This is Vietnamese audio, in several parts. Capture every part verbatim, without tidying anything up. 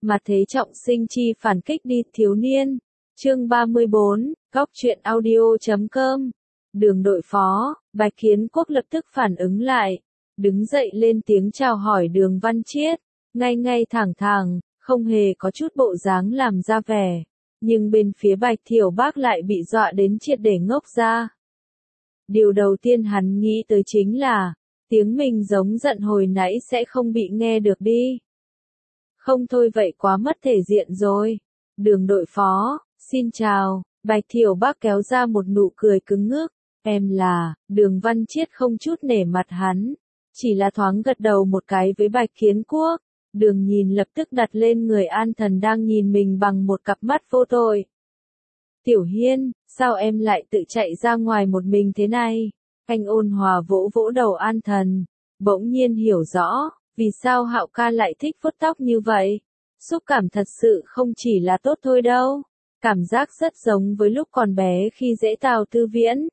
Mặt thế trọng sinh chi phản kích đi thiếu niên. Chương ba mươi bốn, góc truyện audio chấm com. Đường đội phó, Bạch Kiến Quốc lập tức phản ứng lại, đứng dậy lên tiếng chào hỏi Đường Văn Chiết, ngay ngay thẳng thẳng, không hề có chút bộ dáng làm ra vẻ, nhưng bên phía Bạch Thiểu Bác lại bị dọa đến triệt để ngốc ra. Điều đầu tiên hắn nghĩ tới chính là, tiếng mình giống giận hồi nãy sẽ không bị nghe được đi. Không thôi vậy quá mất thể diện rồi. Đường đội phó, xin chào, Bạch Thiểu Bác kéo ra một nụ cười cứng ngắc. Em là, Đường Văn Chiết không chút nể mặt hắn, chỉ là thoáng gật đầu một cái với Bạch Kiến Quốc. Đường nhìn lập tức đặt lên người An Thần đang nhìn mình bằng một cặp mắt vô tội. Tiểu Hiên, sao em lại tự chạy ra ngoài một mình thế này? Anh ôn hòa vỗ vỗ đầu An Thần, bỗng nhiên hiểu rõ, vì sao Hạo ca lại thích vuốt tóc như vậy. Xúc cảm thật sự không chỉ là tốt thôi đâu, cảm giác rất giống với lúc còn bé khi dễ Tào Tư Viễn.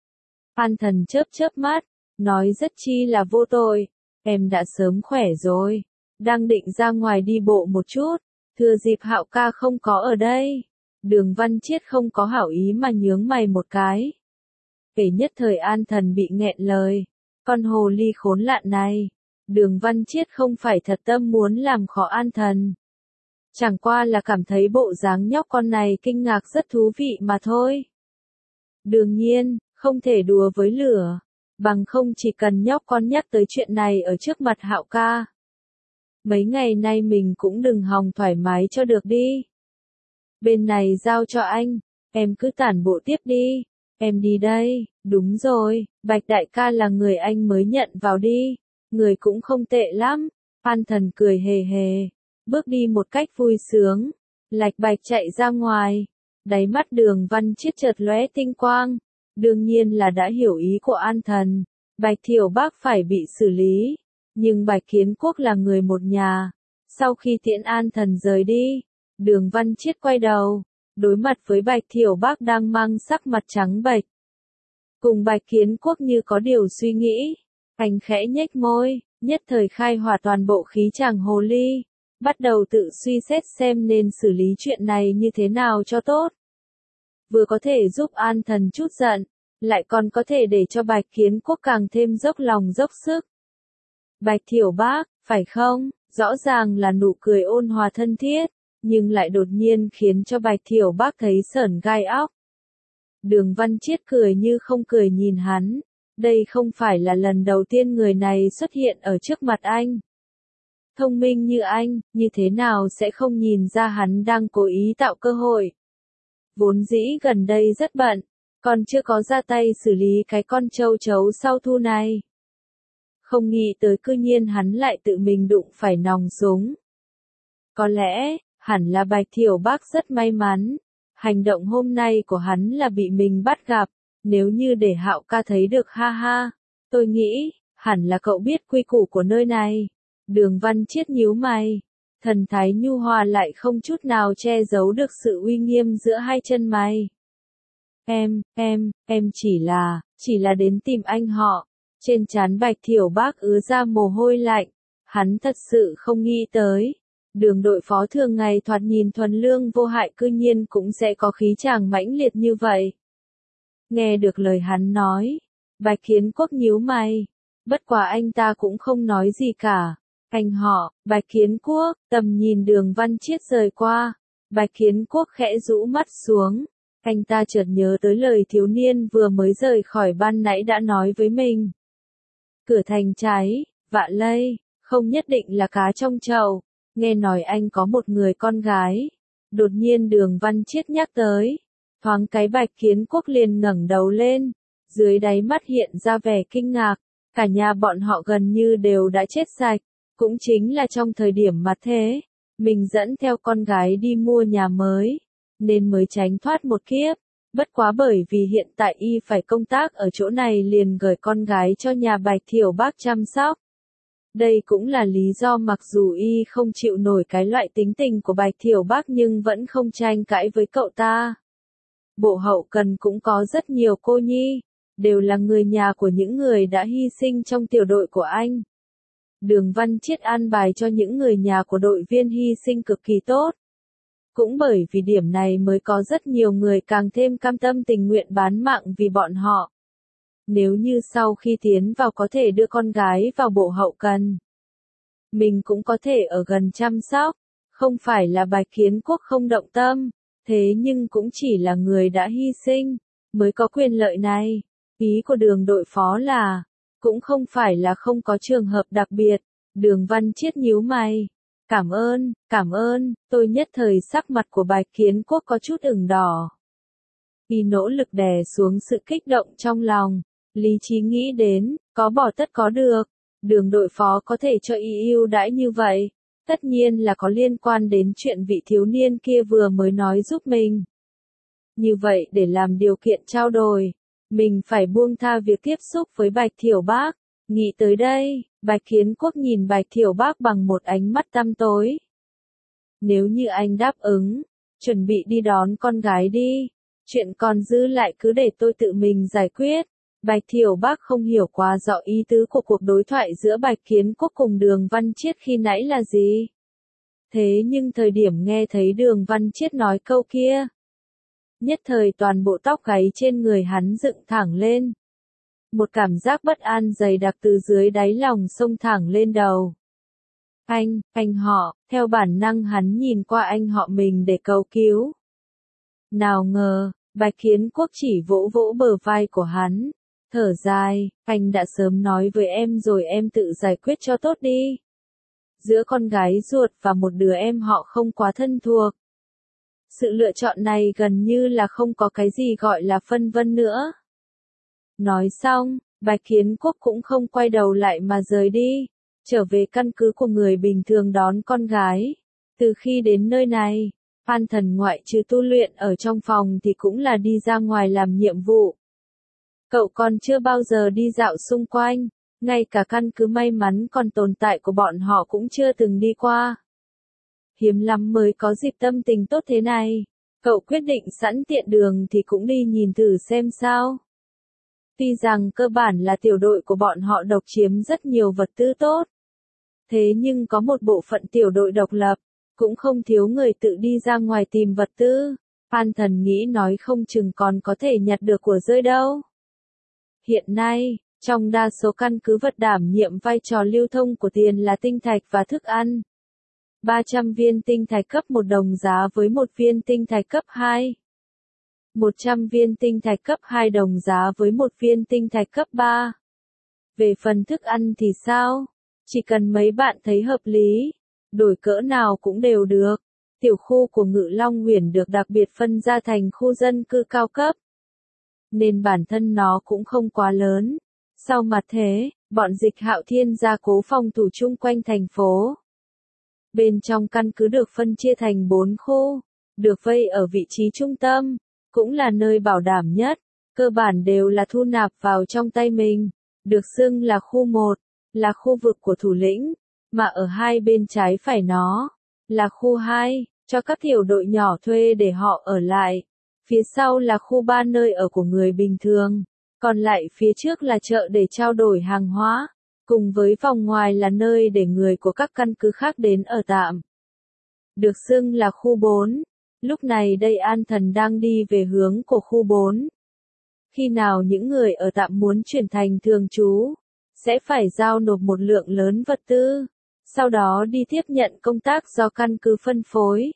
An Thần chớp chớp mắt, nói rất chi là vô tội, em đã sớm khỏe rồi, đang định ra ngoài đi bộ một chút, thừa dịp Hạo ca không có ở đây. Đường Văn Chiết không có hảo ý mà nhướng mày một cái. Kể nhất thời An Thần bị nghẹn lời, con hồ ly khốn nạn này. Đường Văn Chiết không phải thật tâm muốn làm khó An Thần, chẳng qua là cảm thấy bộ dáng nhóc con này kinh ngạc rất thú vị mà thôi. Đương nhiên, không thể đùa với lửa, bằng không chỉ cần nhóc con nhắc tới chuyện này ở trước mặt Hạo ca. Mấy ngày nay mình cũng đừng hòng thoải mái cho được đi. Bên này giao cho anh, em cứ tản bộ tiếp đi, em đi đây. Đúng rồi, Bạch đại ca là người anh mới nhận vào đi, người cũng không tệ lắm. An Thần cười hề hề, bước đi một cách vui sướng, lạch bạch chạy ra ngoài. Đáy mắt Đường Văn Chiết chợt lóe tinh quang, đương nhiên là đã hiểu ý của An Thần, Bạch Thiểu Bác phải bị xử lý, nhưng Bạch Kiến Quốc là người một nhà. Sau khi tiễn An Thần rời đi, Đường Văn Chiết quay đầu, đối mặt với Bạch Thiểu Bác đang mang sắc mặt trắng bệch. Cùng Bạch Kiến Quốc như có điều suy nghĩ, anh khẽ nhếch môi, nhất thời khai hỏa toàn bộ khí chàng hồ ly, bắt đầu tự suy xét xem nên xử lý chuyện này như thế nào cho tốt. Vừa có thể giúp An Thần chút giận, lại còn có thể để cho Bạch Kiến Quốc càng thêm dốc lòng dốc sức. Bạch Thiểu Bác, phải không? Rõ ràng là nụ cười ôn hòa thân thiết, nhưng lại đột nhiên khiến cho Bạch Thiểu Bác thấy sởn gai óc. Đường Văn Chiết cười như không cười nhìn hắn, đây không phải là lần đầu tiên người này xuất hiện ở trước mặt anh. Thông minh như anh, như thế nào sẽ không nhìn ra hắn đang cố ý tạo cơ hội. Vốn dĩ gần đây rất bận, còn chưa có ra tay xử lý cái con châu chấu sau thu này. Không nghĩ tới cư nhiên hắn lại tự mình đụng phải nòng súng. Có lẽ, hẳn là Bạch Thiểu Bác rất may mắn. Hành động hôm nay của hắn là bị mình bắt gặp, nếu như để Hạo ca thấy được ha ha. Tôi nghĩ, hẳn là cậu biết quy củ của nơi này. Đường Văn Chiết nhíu mày, thần thái nhu hòa lại không chút nào che giấu được sự uy nghiêm giữa hai chân mày. Em, em, em chỉ là, chỉ là đến tìm anh họ. Trên trán Bạch Thiểu Bác ứa ra mồ hôi lạnh, hắn thật sự không nghĩ tới. Đường đội phó thường ngày thoạt nhìn thuần lương vô hại cư nhiên cũng sẽ có khí chàng mãnh liệt như vậy. Nghe được lời hắn nói, Bạch Kiến Quốc nhíu mày, bất quá anh ta cũng không nói gì cả. Anh họ, Bạch Kiến Quốc, tầm nhìn Đường Văn Chiết rời qua, Bạch Kiến Quốc khẽ rũ mắt xuống, anh ta chợt nhớ tới lời thiếu niên vừa mới rời khỏi ban nãy đã nói với mình. Cửa thành cháy, vạ lây, không nhất định là cá trong chậu. Nghe nói anh có một người con gái. Đột nhiên Đường Văn Chiết nhắc tới. Thoáng cái Bạch Kiến Quốc liền ngẩng đầu lên. Dưới đáy mắt hiện ra vẻ kinh ngạc. Cả nhà bọn họ gần như đều đã chết sạch. Cũng chính là trong thời điểm mà thế. Mình dẫn theo con gái đi mua nhà mới. Nên mới tránh thoát một kiếp. Bất quá bởi vì hiện tại y phải công tác ở chỗ này liền gửi con gái cho nhà Bạch Thiểu Bác chăm sóc. Đây cũng là lý do mặc dù y không chịu nổi cái loại tính tình của Bạch Thiểu Bác nhưng vẫn không tranh cãi với cậu ta. Bộ hậu cần cũng có rất nhiều cô nhi, đều là người nhà của những người đã hy sinh trong tiểu đội của anh. Đường Văn Chiết an bài cho những người nhà của đội viên hy sinh cực kỳ tốt. Cũng bởi vì điểm này mới có rất nhiều người càng thêm cam tâm tình nguyện bán mạng vì bọn họ. Nếu như sau khi tiến vào có thể đưa con gái vào bộ hậu cần, mình cũng có thể ở gần chăm sóc, không phải là Bạch Kiến Quốc không động tâm, thế nhưng cũng chỉ là người đã hy sinh, mới có quyền lợi này. Ý của đường đội phó là, cũng không phải là không có trường hợp đặc biệt, Đường Văn Chiết nhíu mày. Cảm ơn, cảm ơn, tôi nhất thời sắc mặt của Bạch Kiến Quốc có chút ửng đỏ. Y nỗ lực đè xuống sự kích động trong lòng, lý trí nghĩ đến, có bỏ tất có được, đường đội phó có thể cho y ưu đãi như vậy, tất nhiên là có liên quan đến chuyện vị thiếu niên kia vừa mới nói giúp mình. Như vậy để làm điều kiện trao đổi, mình phải buông tha việc tiếp xúc với Bạch Thiểu Bác. Nghĩ tới đây, Bạch Kiến Quốc nhìn Bạch Thiểu Bác bằng một ánh mắt tăm tối. Nếu như anh đáp ứng, chuẩn bị đi đón con gái đi, chuyện còn dư lại cứ để tôi tự mình giải quyết. Bạch Thiểu Bác không hiểu quá rõ ý tứ của cuộc đối thoại giữa Bạch Kiến Quốc cùng Đường Văn Chiết khi nãy là gì. Thế nhưng thời điểm nghe thấy Đường Văn Chiết nói câu kia, nhất thời toàn bộ tóc gáy trên người hắn dựng thẳng lên. Một cảm giác bất an dày đặc từ dưới đáy lòng xông thẳng lên đầu. Anh, anh họ, theo bản năng hắn nhìn qua anh họ mình để cầu cứu. Nào ngờ, Bạch Kiến Quốc chỉ vỗ vỗ bờ vai của hắn, thở dài, anh đã sớm nói với em rồi, em tự giải quyết cho tốt đi. Giữa con gái ruột và một đứa em họ không quá thân thuộc. Sự lựa chọn này gần như là không có cái gì gọi là phân vân nữa. Nói xong, Bạch Kiến Quốc cũng không quay đầu lại mà rời đi, trở về căn cứ của người bình thường đón con gái. Từ khi đến nơi này, An Thần ngoại trừ tu luyện ở trong phòng thì cũng là đi ra ngoài làm nhiệm vụ. Cậu còn chưa bao giờ đi dạo xung quanh, ngay cả căn cứ may mắn còn tồn tại của bọn họ cũng chưa từng đi qua. Hiếm lắm mới có dịp tâm tình tốt thế này, cậu quyết định sẵn tiện đường thì cũng đi nhìn thử xem sao. Tuy rằng cơ bản là tiểu đội của bọn họ độc chiếm rất nhiều vật tư tốt. Thế nhưng có một bộ phận tiểu đội độc lập, cũng không thiếu người tự đi ra ngoài tìm vật tư. An Thần nghĩ nói không chừng còn có thể nhặt được của rơi đâu. Hiện nay, trong đa số căn cứ vật đảm nhiệm vai trò lưu thông của tiền là tinh thạch và thức ăn. ba trăm viên tinh thạch cấp một đồng giá với một viên tinh thạch cấp hai. một trăm viên tinh thạch cấp hai đồng giá với một viên tinh thạch cấp ba. Về phần thức ăn thì sao? Chỉ cần mấy bạn thấy hợp lý, đổi cỡ nào cũng đều được. Tiểu khu của Ngự Long Huyền được đặc biệt phân ra thành khu dân cư cao cấp, nên bản thân nó cũng không quá lớn. Sau mặt thế, bọn Dịch Hạo Thiên gia cố phòng thủ chung quanh thành phố. Bên trong căn cứ được phân chia thành bốn khu, được vây ở vị trí trung tâm, cũng là nơi bảo đảm nhất, cơ bản đều là thu nạp vào trong tay mình, được xưng là khu một, là khu vực của thủ lĩnh, mà ở hai bên trái phải nó, là khu hai, cho các tiểu đội nhỏ thuê để họ ở lại, phía sau là khu ba nơi ở của người bình thường, còn lại phía trước là chợ để trao đổi hàng hóa, cùng với vòng ngoài là nơi để người của các căn cứ khác đến ở tạm. Được xưng là khu bốn. Lúc này đây An Thần đang đi về hướng của khu bốn. Khi nào những người ở tạm muốn chuyển thành thường trú, sẽ phải giao nộp một lượng lớn vật tư, sau đó đi tiếp nhận công tác do căn cứ phân phối.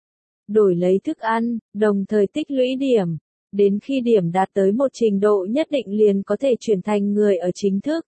Đổi lấy thức ăn, đồng thời tích lũy điểm, đến khi điểm đạt tới một trình độ nhất định liền có thể chuyển thành người ở chính thức.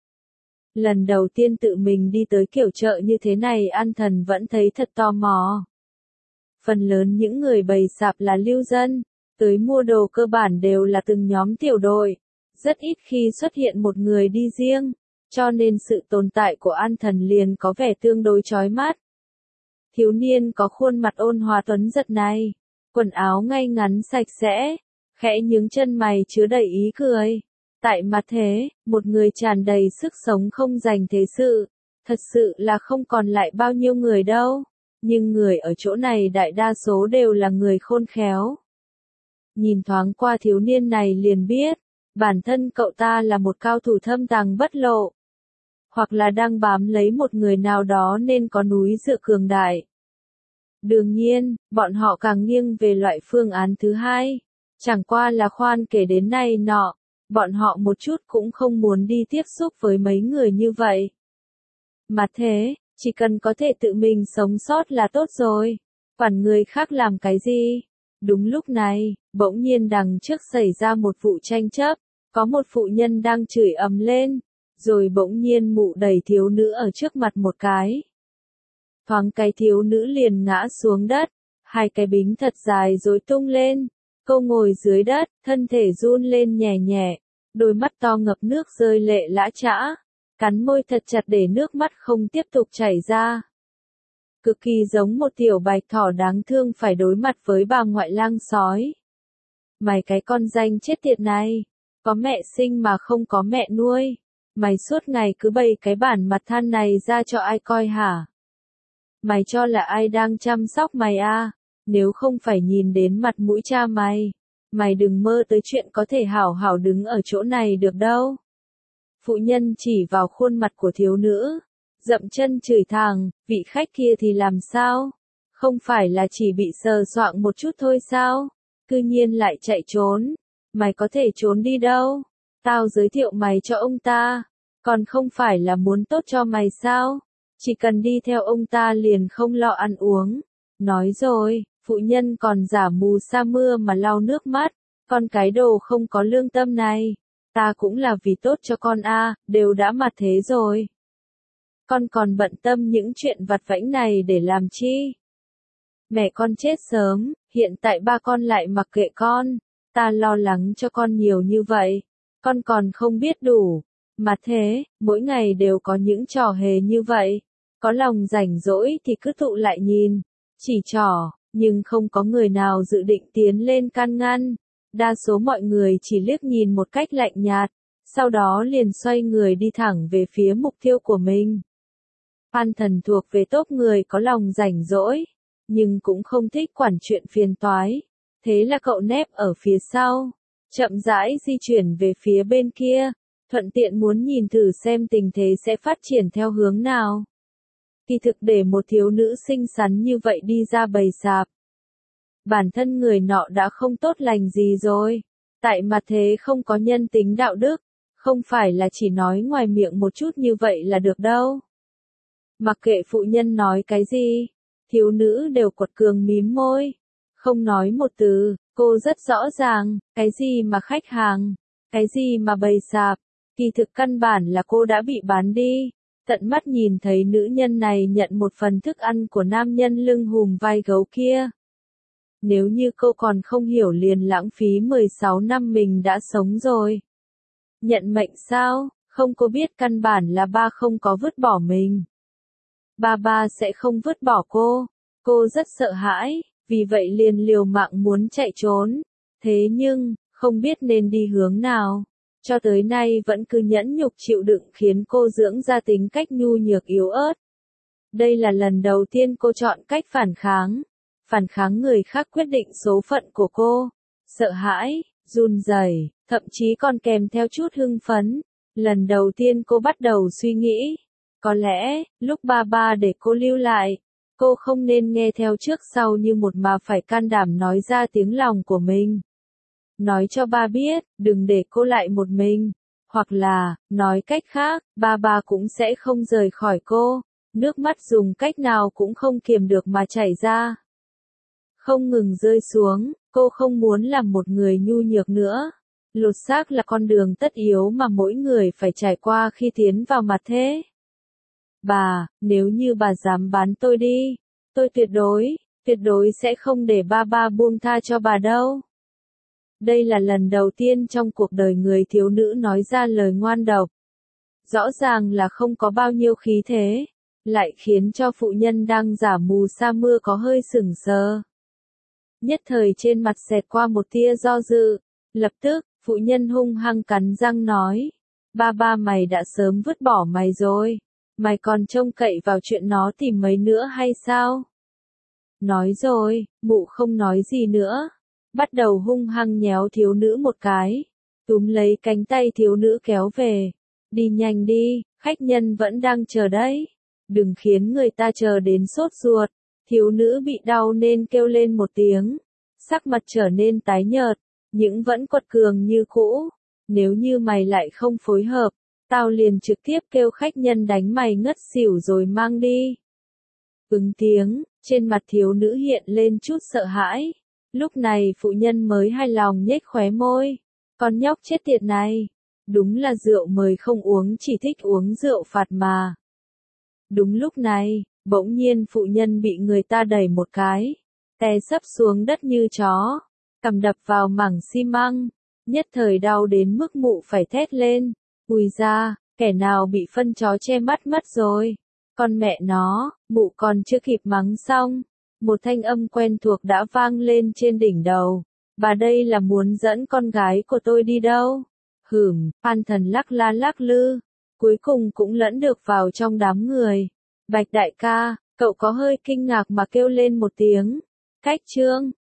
Lần đầu tiên tự mình đi tới kiểu chợ như thế này An Thần vẫn thấy thật tò mò. Phần lớn những người bày sạp là lưu dân, tới mua đồ cơ bản đều là từng nhóm tiểu đội, rất ít khi xuất hiện một người đi riêng, cho nên sự tồn tại của An Thần liền có vẻ tương đối chói mắt. Thiếu niên có khuôn mặt ôn hòa tuấn giật này, quần áo ngay ngắn sạch sẽ, khẽ nhướng chân mày chứa đầy ý cười. Tại mặt thế, một người tràn đầy sức sống không dành thế sự, thật sự là không còn lại bao nhiêu người đâu. Nhưng người ở chỗ này đại đa số đều là người khôn khéo. Nhìn thoáng qua thiếu niên này liền biết, bản thân cậu ta là một cao thủ thâm tàng bất lộ. hoặc là đang bám lấy một người nào đó nên có núi dựa cường đại. Đương nhiên, bọn họ càng nghiêng về loại phương án thứ hai. Chẳng qua là khoan kể đến nay nọ, bọn họ một chút cũng không muốn đi tiếp xúc với mấy người như vậy. Mà thế, chỉ cần có thể tự mình sống sót là tốt rồi. Quản người khác làm cái gì? Đúng lúc này, bỗng nhiên đằng trước xảy ra một vụ tranh chấp, có một phụ nhân đang chửi ầm lên, rồi bỗng nhiên mụ đẩy thiếu nữ ở trước mặt một cái. Thoáng cái thiếu nữ liền ngã xuống đất, hai cái bính thật dài rối tung lên, cô ngồi dưới đất, thân thể run lên nhẹ nhẹ, đôi mắt to ngập nước rơi lệ lã chã, cắn môi thật chặt để nước mắt không tiếp tục chảy ra. Cực kỳ giống một tiểu bạch thỏ đáng thương phải đối mặt với bà ngoại lang sói. Mày cái con danh chết tiệt này, có mẹ sinh mà không có mẹ nuôi, mày suốt ngày cứ bày cái bản mặt than này ra cho ai coi hả? Mày cho là ai đang chăm sóc mày à? Nếu không phải nhìn đến mặt mũi cha mày, mày đừng mơ tới chuyện có thể hảo hảo đứng ở chỗ này được đâu. Phụ nhân chỉ vào khuôn mặt của thiếu nữ, dậm chân chửi thẳng, vị khách kia thì làm sao? Không phải là chỉ bị sờ soạng một chút thôi sao? Cư nhiên lại chạy trốn. Mày có thể trốn đi đâu? Tao giới thiệu mày cho ông ta. Còn không phải là muốn tốt cho mày sao? Chỉ cần đi theo ông ta liền không lo ăn uống. Nói rồi, phụ nhân còn giả mù sa mưa mà lau nước mắt. Con cái đồ không có lương tâm này. Ta cũng là vì tốt cho con a, đều đã mặt thế rồi. Con còn bận tâm những chuyện vặt vãnh này để làm chi? Mẹ con chết sớm, hiện tại ba con lại mặc kệ con. Ta lo lắng cho con nhiều như vậy. Con còn không biết đủ. Mà thế, mỗi ngày đều có những trò hề như vậy. Có lòng rảnh rỗi thì cứ tụ lại nhìn. Chỉ trò, nhưng không có người nào dự định tiến lên can ngăn. Đa số mọi người chỉ liếc nhìn một cách lạnh nhạt. Sau đó liền xoay người đi thẳng về phía mục tiêu của mình. Phan Thần thuộc về tốp người có lòng rảnh rỗi, nhưng cũng không thích quản chuyện phiền toái. Thế là cậu nép ở phía sau, chậm rãi di chuyển về phía bên kia, thuận tiện muốn nhìn thử xem tình thế sẽ phát triển theo hướng nào. Kỳ thực để một thiếu nữ xinh xắn như vậy đi ra bầy sạp. Bản thân người nọ đã không tốt lành gì rồi. Tại mặt thế không có nhân tính đạo đức, không phải là chỉ nói ngoài miệng một chút như vậy là được đâu. Mặc kệ phụ nhân nói cái gì, thiếu nữ đều quật cường mím môi. Không nói một từ, cô rất rõ ràng, cái gì mà khách hàng, cái gì mà bầy sạp, kỳ thực căn bản là cô đã bị bán đi. Tận mắt nhìn thấy nữ nhân này nhận một phần thức ăn của nam nhân lưng hùm vai gấu kia. Nếu như cô còn không hiểu liền lãng phí mười sáu năm mình đã sống rồi. Nhận mệnh sao, không có biết căn bản là ba không có vứt bỏ mình. Ba ba sẽ không vứt bỏ cô. Cô rất sợ hãi, vì vậy liền liều mạng muốn chạy trốn. Thế nhưng, không biết nên đi hướng nào. Cho tới nay vẫn cứ nhẫn nhục chịu đựng khiến cô dưỡng ra tính cách nhu nhược yếu ớt. Đây là lần đầu tiên cô chọn cách phản kháng. Phản kháng người khác quyết định số phận của cô. Sợ hãi, run rẩy, thậm chí còn kèm theo chút hưng phấn. Lần đầu tiên cô bắt đầu suy nghĩ. Có lẽ, lúc ba ba để cô lưu lại, cô không nên nghe theo trước sau như một mà phải can đảm nói ra tiếng lòng của mình. Nói cho ba biết, đừng để cô lại một mình. Hoặc là, nói cách khác, ba ba cũng sẽ không rời khỏi cô. Nước mắt dùng cách nào cũng không kiềm được mà chảy ra. Không ngừng rơi xuống, cô không muốn làm một người nhu nhược nữa. Lột xác là con đường tất yếu mà mỗi người phải trải qua khi tiến vào mặt thế. Bà, nếu như bà dám bán tôi đi, tôi tuyệt đối, tuyệt đối sẽ không để ba ba buông tha cho bà đâu. Đây là lần đầu tiên trong cuộc đời người thiếu nữ nói ra lời ngoan độc. Rõ ràng là không có bao nhiêu khí thế, lại khiến cho phụ nhân đang giả mù sa mưa có hơi sửng sờ. Nhất thời trên mặt xẹt qua một tia do dự, lập tức, phụ nhân hung hăng cắn răng nói, ba ba mày đã sớm vứt bỏ mày rồi, mày còn trông cậy vào chuyện nó tìm mấy nữa hay sao? Nói rồi, mụ không nói gì nữa, bắt đầu hung hăng nhéo thiếu nữ một cái, túm lấy cánh tay thiếu nữ kéo về, đi nhanh đi, khách nhân vẫn đang chờ đấy. Đừng khiến người ta chờ đến sốt ruột. Thiếu nữ bị đau nên kêu lên một tiếng. Sắc mặt trở nên tái nhợt, nhưng vẫn quật cường như cũ. Nếu như mày lại không phối hợp, tao liền trực tiếp kêu khách nhân đánh mày ngất xỉu rồi mang đi. Ứng tiếng, trên mặt thiếu nữ hiện lên chút sợ hãi. Lúc này phụ nhân mới hài lòng nhếch khóe môi. Con nhóc chết tiệt này. Đúng là rượu mời không uống, chỉ thích uống rượu phạt mà. Đúng lúc này, bỗng nhiên phụ nhân bị người ta đẩy một cái. Té sấp xuống đất như chó. Cằm đập vào mảng xi măng. Nhất thời đau đến mức mụ phải thét lên. Ui da, kẻ nào bị phân chó che mắt mất rồi. Con mẹ nó, mụ còn chưa kịp mắng xong. Một thanh âm quen thuộc đã vang lên trên đỉnh đầu. Bà đây là muốn dẫn con gái của tôi đi đâu? Hửm, Phan Thần lắc la lắc lư. Cuối cùng cũng lẫn được vào trong đám người. Bạch đại ca, cậu có hơi kinh ngạc mà kêu lên một tiếng. Cách trương,